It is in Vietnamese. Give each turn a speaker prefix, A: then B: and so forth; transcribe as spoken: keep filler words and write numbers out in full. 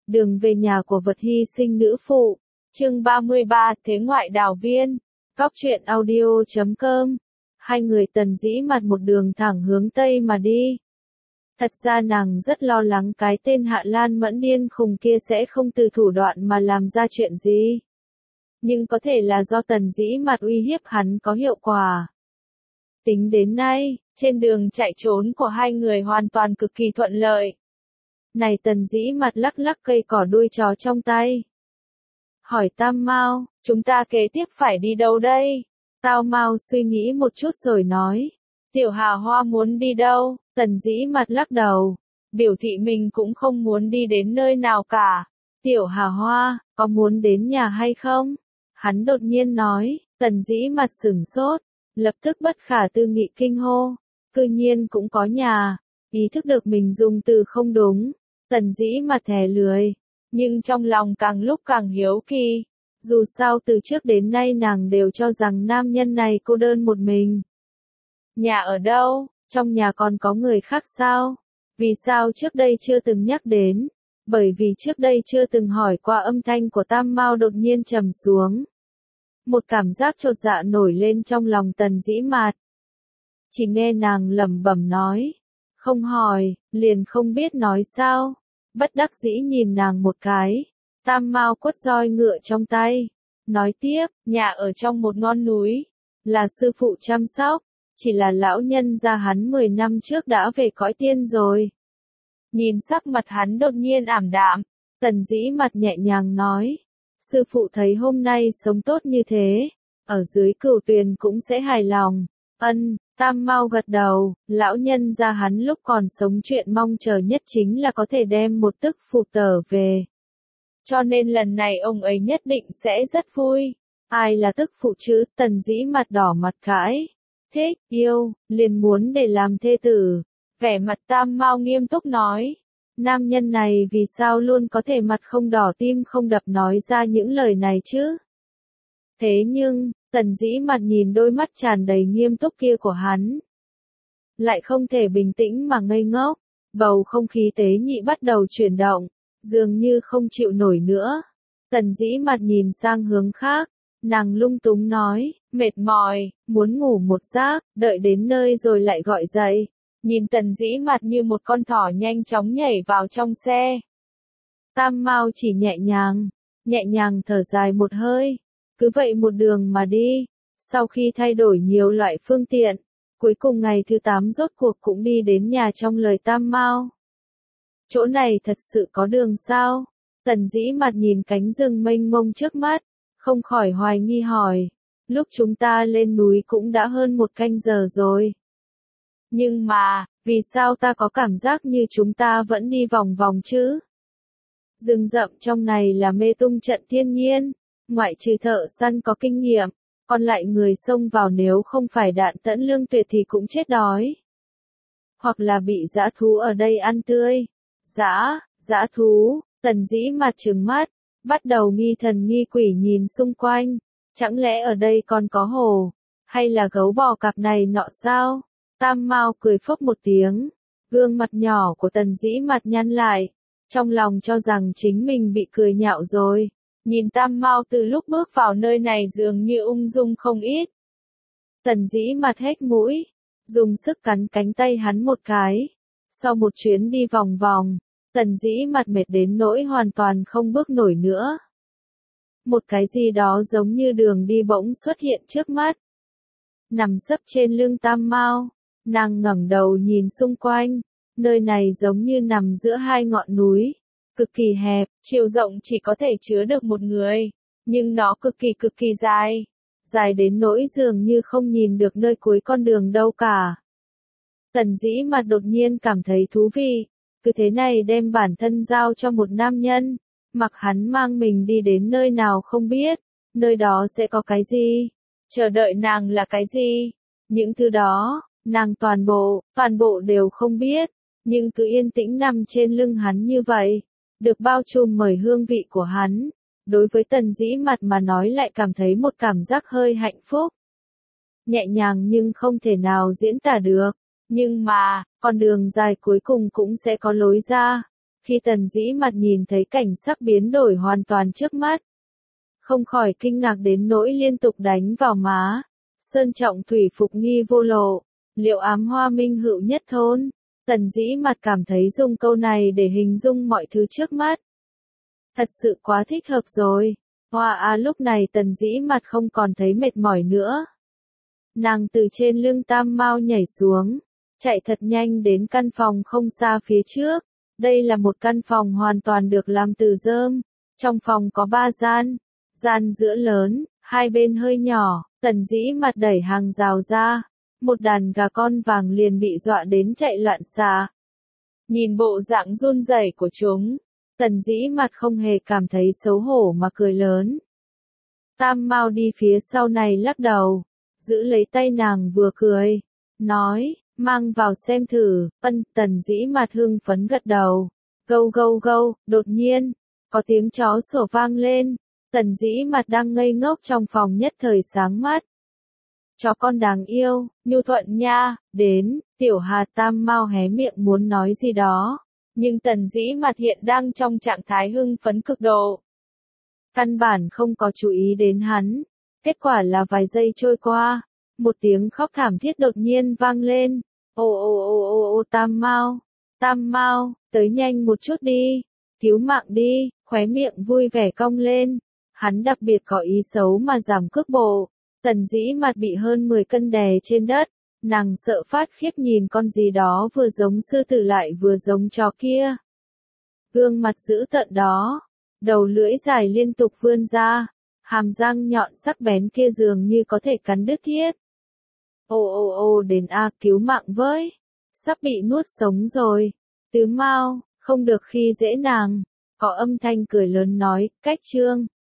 A: Đường về nhà của vật hy sinh nữ phụ. Chương ba mươi ba, Thế ngoại đào viên. Góc truyện audio chấm com. Hai người Tần Dĩ Mạt một đường thẳng hướng Tây mà đi. Thật ra nàng rất lo lắng cái tên Hạ Lan Mẫn điên khùng kia sẽ không từ thủ đoạn mà làm ra chuyện gì. Nhưng có thể là do Tần Dĩ Mạt uy hiếp hắn có hiệu quả. Tính đến nay, trên đường chạy trốn của hai người hoàn toàn cực kỳ thuận lợi. Này Tần Dĩ Mạt lắc lắc cây cỏ đuôi chó trong tay. Hỏi Tam Mao, chúng ta kế tiếp phải đi đâu đây? Tam Mao suy nghĩ một chút rồi nói. Tiểu Hà Hoa muốn đi đâu? Tần Dĩ Mạt lắc đầu. Biểu thị mình cũng không muốn đi đến nơi nào cả. Tiểu Hà Hoa, có muốn đến nhà hay không? Hắn đột nhiên nói. Tần Dĩ Mạt sửng sốt. Lập tức bất khả tư nghị kinh hô. Cư nhiên cũng có nhà. Ý thức được mình dùng từ không đúng. Tần Dĩ Mạt thè lưỡi. Nhưng trong lòng càng lúc càng hiếu kỳ. Dù sao từ trước đến nay nàng đều cho rằng nam nhân này cô đơn một mình. Nhà ở đâu? Trong nhà còn có người khác sao? Vì sao trước đây chưa từng nhắc đến? Bởi vì trước đây chưa từng hỏi qua. Âm thanh của Tam Mao đột nhiên trầm xuống. Một cảm giác chột dạ nổi lên trong lòng Tần Dĩ Mạt. Chỉ nghe nàng lẩm bẩm nói. Không hỏi, liền không biết nói sao. Bất đắc dĩ nhìn nàng một cái. Tam Mao quất roi ngựa trong tay. Nói tiếp, nhà ở trong một ngọn núi. Là sư phụ chăm sóc. Chỉ là lão nhân gia hắn mười năm trước đã về cõi tiên rồi. Nhìn sắc mặt hắn đột nhiên ảm đạm. Tần Dĩ Mạt nhẹ nhàng nói. Sư phụ thấy hôm nay sống tốt như thế. Ở dưới Cửu Tuyền cũng sẽ hài lòng. Ân, Tam Mao gật đầu. Lão nhân gia hắn lúc còn sống chuyện mong chờ nhất chính là có thể đem một tức phụ tở về. Cho nên lần này ông ấy nhất định sẽ rất vui. Ai là tức phụ chứ? Tần Dĩ Mạt đỏ mặt cãi. Thích, yêu, liền muốn để làm thê tử. Vẻ mặt Tam Mao nghiêm túc nói. Nam nhân này vì sao luôn có thể mặt không đỏ tim không đập nói ra những lời này chứ? Thế nhưng, Tần Dĩ Mạt nhìn đôi mắt tràn đầy nghiêm túc kia của hắn. Lại không thể bình tĩnh mà ngây ngốc. Bầu không khí tế nhị bắt đầu chuyển động. Dường như không chịu nổi nữa. Tần Dĩ Mạt nhìn sang hướng khác. Nàng lung túng nói, mệt mỏi, muốn ngủ một giấc, đợi đến nơi rồi lại gọi dậy. Nhìn Tần Dĩ Mạt như một con thỏ nhanh chóng nhảy vào trong xe. Tam Mao chỉ nhẹ nhàng, nhẹ nhàng thở dài một hơi. Cứ vậy một đường mà đi. Sau khi thay đổi nhiều loại phương tiện, cuối cùng ngày thứ tám rốt cuộc cũng đi đến nhà trong lời Tam Mao. Chỗ này thật sự có đường sao? Tần Dĩ Mạt nhìn cánh rừng mênh mông trước mắt, không khỏi hoài nghi hỏi. Lúc chúng ta lên núi cũng đã hơn một canh giờ rồi. Nhưng mà, vì sao ta có cảm giác như chúng ta vẫn đi vòng vòng chứ? Rừng rậm trong này là mê tung trận thiên nhiên, ngoại trừ thợ săn có kinh nghiệm, còn lại người xông vào nếu không phải đạn tẫn lương tuyệt thì cũng chết đói. Hoặc là bị dã thú ở đây ăn tươi. Dã, dã thú, Tần Dĩ Mạt trừng mắt, bắt đầu nghi thần nghi quỷ nhìn xung quanh. Chẳng lẽ ở đây còn có hổ, hay là gấu bò cạp này nọ sao? Tam Mao cười phốc một tiếng, gương mặt nhỏ của Tần Dĩ Mạt nhăn lại, trong lòng cho rằng chính mình bị cười nhạo rồi. Nhìn Tam Mao từ lúc bước vào nơi này dường như ung dung không ít. Tần Dĩ Mạt hét mũi, dùng sức cắn cánh tay hắn một cái. Sau một chuyến đi vòng vòng, Tần Dĩ Mạt mệt đến nỗi hoàn toàn không bước nổi nữa. Một cái gì đó giống như đường đi bỗng xuất hiện trước mắt. Nằm sấp trên lưng Tam Mao, nàng ngẩng đầu nhìn xung quanh, nơi này giống như nằm giữa hai ngọn núi, cực kỳ hẹp, chiều rộng chỉ có thể chứa được một người, nhưng nó cực kỳ cực kỳ dài, dài đến nỗi dường như không nhìn được nơi cuối con đường đâu cả. Tần Dĩ Mạt đột nhiên cảm thấy thú vị, cứ thế này đem bản thân giao cho một nam nhân, mặc hắn mang mình đi đến nơi nào không biết, nơi đó sẽ có cái gì, chờ đợi nàng là cái gì, những thứ đó, nàng toàn bộ, toàn bộ đều không biết, nhưng cứ yên tĩnh nằm trên lưng hắn như vậy, được bao trùm bởi hương vị của hắn, đối với Tần Dĩ Mạt mà nói lại cảm thấy một cảm giác hơi hạnh phúc. Nhẹ nhàng nhưng không thể nào diễn tả được. Nhưng mà, con đường dài cuối cùng cũng sẽ có lối ra. Khi Tần Dĩ Mặt nhìn thấy cảnh sắc biến đổi hoàn toàn trước mắt, không khỏi kinh ngạc đến nỗi liên tục đánh vào má. Sơn trọng thủy phục nghi vô lộ, liệu ám hoa minh hữu nhất thôn. Tần Dĩ Mặt cảm thấy dùng câu này để hình dung mọi thứ trước mắt. Thật sự quá thích hợp rồi. Hoa à, lúc này Tần Dĩ Mặt không còn thấy mệt mỏi nữa. Nàng từ trên lưng Tam Mao nhảy xuống, chạy thật nhanh đến căn phòng không xa phía trước. Đây là một căn phòng hoàn toàn được làm từ rơm. Trong phòng có ba gian, gian giữa lớn, hai bên hơi nhỏ. Tần Dĩ Mặt đẩy hàng rào ra, một đàn gà con vàng liền bị dọa đến chạy loạn xạ. Nhìn bộ dạng run rẩy của chúng, Tần Dĩ Mặt không hề cảm thấy xấu hổ mà cười lớn. Tam Mao đi phía sau này lắc đầu, giữ lấy tay nàng vừa cười, nói, mang vào xem thử. Ân. Tần Dĩ Mặt hưng phấn gật đầu. Gâu gâu gâu, đột nhiên, có tiếng chó sủa vang lên. Tần Dĩ Mặt đang ngây ngốc trong phòng nhất thời sáng mắt. Chó con đáng yêu, nhu thuận nha, đến. Tiểu Hà Tam Mao hé miệng muốn nói gì đó, nhưng Tần Dĩ Mặt hiện đang trong trạng thái hưng phấn cực độ. Căn bản không có chú ý đến hắn. Kết quả là vài giây trôi qua, một tiếng khóc thảm thiết đột nhiên vang lên. Ô ô ô ô ô Tam Mao, Tam Mao, tới nhanh một chút đi, cứu mạng đi. Khóe miệng vui vẻ cong lên. Hắn đặc biệt có ý xấu mà giảm cước bộ. Tần Dĩ Mặt bị hơn mười cân đè trên đất, nàng sợ phát khiếp nhìn con gì đó vừa giống sư tử lại vừa giống chó kia. Gương mặt dữ tợn đó, đầu lưỡi dài liên tục vươn ra, hàm răng nhọn sắc bén kia dường như có thể cắn đứt thiết. Ô ô ô đến a, cứu mạng với, sắp bị nuốt sống rồi. Tứ Mao, không được khi dễ nàng. Có âm thanh cười lớn nói, cách trương.